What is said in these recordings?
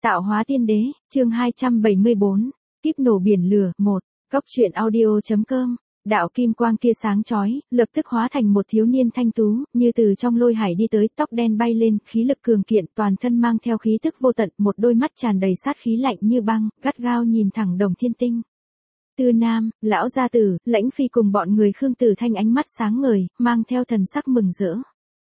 Tạo hóa tiên đế, chương 274, kíp nổ biển lửa, 1, Cóc truyện audio.com. Đạo kim quang kia sáng chói, lập tức hóa thành một thiếu niên thanh tú, như từ trong lôi hải đi tới, tóc đen bay lên, khí lực cường kiện, toàn thân mang theo khí tức vô tận, một đôi mắt tràn đầy sát khí lạnh như băng, gắt gao nhìn thẳng Đồng Thiên Tinh. Tư Nam, lão gia tử, Lãnh Phi cùng bọn người Khương Tử Thanh ánh mắt sáng ngời, mang theo thần sắc mừng rỡ.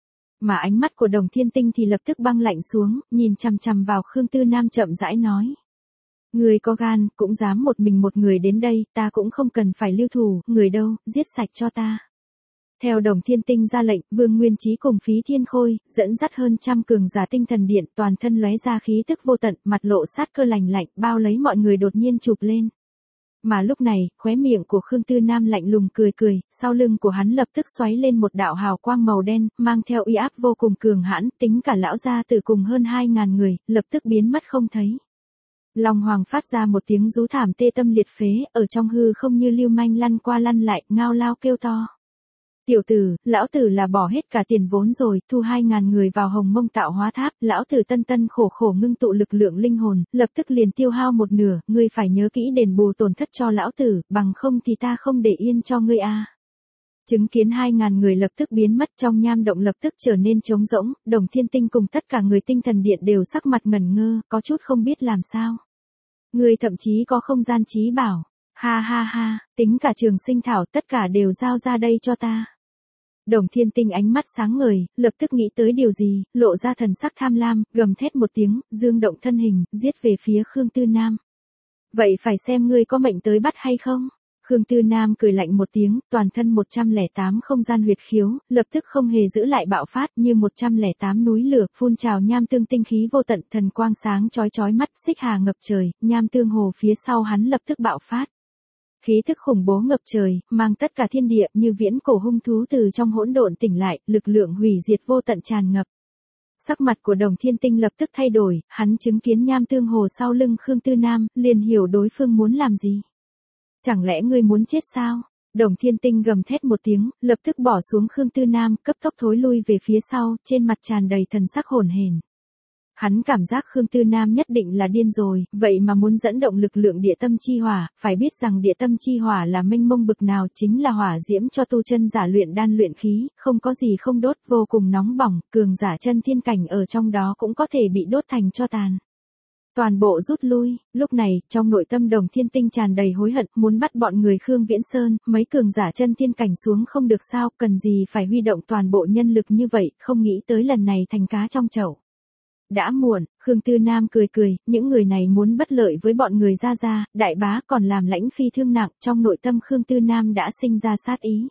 Mà ánh mắt của Đồng Thiên Tinh thì lập tức băng lạnh xuống, nhìn chằm chằm vào Khương Tư Nam chậm rãi nói. Người có gan, cũng dám một mình một người đến đây, ta cũng không cần phải lưu thủ, người đâu, giết sạch cho ta. Theo Đồng Thiên Tinh ra lệnh, Vương Nguyên Chí cùng Phí Thiên Khôi, dẫn dắt hơn trăm cường giả tinh thần điện, toàn thân lóe ra khí tức vô tận, mặt lộ sát cơ lạnh lạnh, bao lấy mọi người đột nhiên chụp lên. Mà lúc này, khóe miệng của Khương Tư Nam lạnh lùng cười cười, sau lưng của hắn lập tức xoáy lên một đạo hào quang màu đen, mang theo uy áp vô cùng cường hãn, tính cả lão gia tử cùng hơn 2.000 người, lập tức biến mất không thấy. Long Hoàng phát ra một tiếng rú thảm tê tâm liệt phế, ở trong hư không như lưu manh lăn qua lăn lại, ngao lao kêu to. Tiểu tử, lão tử là bỏ hết cả tiền vốn rồi, thu 2.000 người vào Hồng Mông Tạo Hóa Tháp, lão tử tân tân khổ khổ ngưng tụ lực lượng linh hồn, lập tức liền tiêu hao một nửa, ngươi phải nhớ kỹ đền bù tổn thất cho lão tử, bằng không thì ta không để yên cho ngươi a. Chứng kiến 2.000 người lập tức biến mất, trong nham động lập tức trở nên trống rỗng, Đồng Thiên Tinh cùng tất cả người tinh thần điện đều sắc mặt ngẩn ngơ, có chút không biết làm sao. Người thậm chí có không gian trí bảo, ha ha ha, tính cả Trường Sinh Thảo tất cả đều giao ra đây cho ta. Đồng Thiên Tinh ánh mắt sáng ngời, lập tức nghĩ tới điều gì, lộ ra thần sắc tham lam, gầm thét một tiếng, dương động thân hình, giết về phía Khương Tư Nam. Vậy phải xem ngươi có mệnh tới bắt hay không? Khương Tư Nam cười lạnh một tiếng, toàn thân 108 không gian huyệt khiếu, lập tức không hề giữ lại bạo phát như 108 núi lửa, phun trào nham tương tinh khí vô tận, thần quang sáng chói chói mắt, xích hà ngập trời, nham tương hồ phía sau hắn lập tức bạo phát. Khí thức khủng bố ngập trời, mang tất cả thiên địa như viễn cổ hung thú từ trong hỗn độn tỉnh lại, lực lượng hủy diệt vô tận tràn ngập. Sắc mặt của Đồng Thiên Tinh lập tức thay đổi, hắn chứng kiến nham tương hồ sau lưng Khương Tư Nam, liền hiểu đối phương muốn làm gì. Chẳng lẽ ngươi muốn chết sao? Đồng Thiên Tinh gầm thét một tiếng, lập tức bỏ xuống Khương Tư Nam, cấp tốc thối lui về phía sau, trên mặt tràn đầy thần sắc hổn hển. Hắn cảm giác Khương Tư Nam nhất định là điên rồi, vậy mà muốn dẫn động lực lượng địa tâm chi hỏa, phải biết rằng địa tâm chi hỏa là mênh mông bực nào, chính là hỏa diễm cho tu chân giả luyện đan luyện khí, không có gì không đốt, vô cùng nóng bỏng, cường giả chân thiên cảnh ở trong đó cũng có thể bị đốt thành tro tàn. Toàn bộ rút lui, lúc này, trong nội tâm Đồng Thiên Tinh tràn đầy hối hận, muốn bắt bọn người Khương Viễn Sơn, mấy cường giả chân thiên cảnh xuống không được sao, cần gì phải huy động toàn bộ nhân lực như vậy, không nghĩ tới lần này thành cá trong chậu. Đã muộn, Khương Tư Nam cười cười, những người này muốn bất lợi với bọn người Gia, đại bá còn làm Lãnh Phi thương nặng, trong nội tâm Khương Tư Nam đã sinh ra sát ý.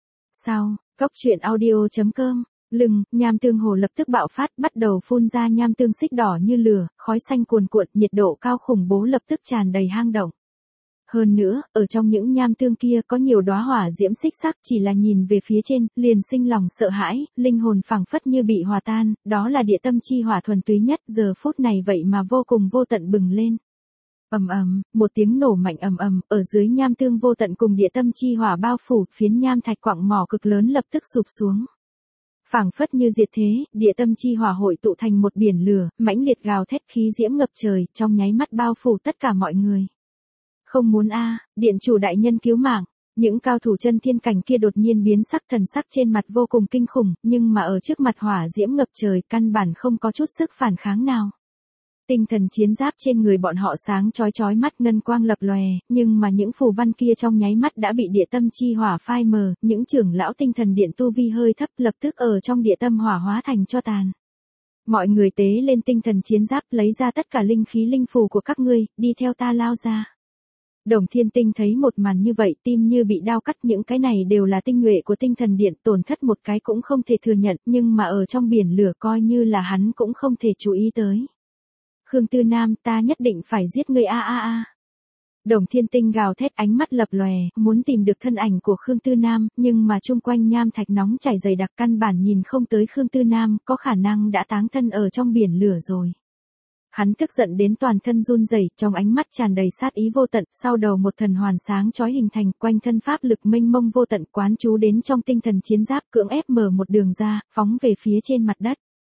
Sau, Cóc truyện audio.com. Lưng, nham tương hồ lập tức bạo phát, bắt đầu phun ra nham tương xích đỏ như lửa, khói xanh cuồn cuộn, nhiệt độ cao khủng bố lập tức tràn đầy hang động. Hơn nữa, ở trong những nham tương kia có nhiều đóa hỏa diễm xích sắc, chỉ là nhìn về phía trên, liền sinh lòng sợ hãi, linh hồn phảng phất như bị hòa tan, đó là địa tâm chi hỏa thuần túy nhất, giờ phút này vậy mà vô cùng vô tận bừng lên. Ầm ầm, một tiếng nổ mạnh ầm ầm, ở dưới nham tương vô tận cùng địa tâm chi hỏa bao phủ, phiến nham thạch quặng mỏ cực lớn lập tức sụp xuống. Phảng phất như diệt thế, địa tâm chi hỏa hội tụ thành một biển lửa, mãnh liệt gào thét, khí diễm ngập trời, trong nháy mắt bao phủ tất cả mọi người. Không muốn a, điện chủ đại nhân cứu mạng. Những cao thủ chân thiên cảnh kia đột nhiên biến sắc, thần sắc trên mặt vô cùng kinh khủng, nhưng mà ở trước mặt hỏa diễm ngập trời, căn bản không có chút sức phản kháng nào. Tinh thần chiến giáp trên người bọn họ sáng chói chói mắt, ngân quang lập lòe, nhưng mà những phù văn kia trong nháy mắt đã bị địa tâm chi hỏa phai mờ, những trưởng lão tinh thần điện tu vi hơi thấp lập tức ở trong địa tâm hỏa hóa thành tro tàn. Mọi người tế lên tinh thần chiến giáp, lấy ra tất cả linh khí linh phù của các ngươi, đi theo ta lao ra. Đồng Thiên Tinh thấy một màn như vậy, tim như bị đao cắt, những cái này đều là tinh nhuệ của tinh thần điện, tổn thất một cái cũng không thể thừa nhận, nhưng mà ở trong biển lửa coi như là hắn cũng không thể chú ý tới. Khương Tư Nam, ta nhất định phải giết ngươi a a a. Đồng Thiên Tinh gào thét, ánh mắt lập lòe, muốn tìm được thân ảnh của Khương Tư Nam, nhưng mà chung quanh nham thạch nóng chảy dày đặc, căn bản nhìn không tới Khương Tư Nam, có khả năng đã táng thân ở trong biển lửa rồi. Hắn tức giận đến toàn thân run rẩy, trong ánh mắt tràn đầy sát ý vô tận, sau đầu một thần hoàn sáng chói hình thành, quanh thân pháp lực mênh mông vô tận, quán chú đến trong tinh thần chiến giáp, cưỡng ép mở một đường ra, phóng về phía trên mặt đất.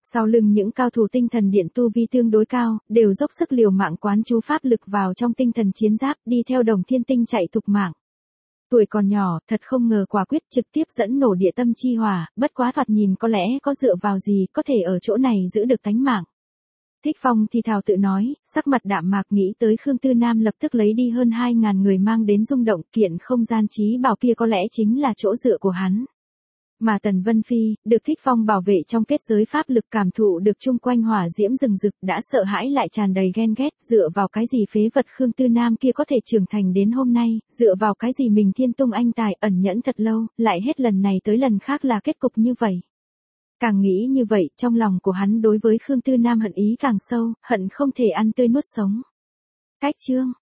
Sau lưng những cao thủ tinh thần điện tu vi tương đối cao, đều dốc sức liều mạng quán chú pháp lực vào trong tinh thần chiến giáp, đi theo Đồng Thiên Tinh chạy thục mạng. Tuổi còn nhỏ, thật không ngờ quả quyết trực tiếp dẫn nổ địa tâm chi hỏa, bất quá thoạt nhìn có lẽ có dựa vào gì có thể ở chỗ này giữ được tánh mạng. Thích Phong thì thào tự nói, sắc mặt đạm mạc nghĩ tới Khương Tư Nam lập tức lấy đi hơn 2.000 người mang đến rung động, kiện không gian trí bảo kia có lẽ chính là chỗ dựa của hắn. Mà Tần Vân Phi, được Thích Phong bảo vệ trong kết giới pháp lực cảm thụ được chung quanh hỏa diễm rừng rực đã sợ hãi lại tràn đầy ghen ghét, dựa vào cái gì phế vật Khương Tư Nam kia có thể trưởng thành đến hôm nay, dựa vào cái gì mình Thiên Tung anh tài ẩn nhẫn thật lâu, lại hết lần này tới lần khác là kết cục như vậy. Càng nghĩ như vậy, trong lòng của hắn đối với Khương Tư Nam hận ý càng sâu, hận không thể ăn tươi nuốt sống. Cách chương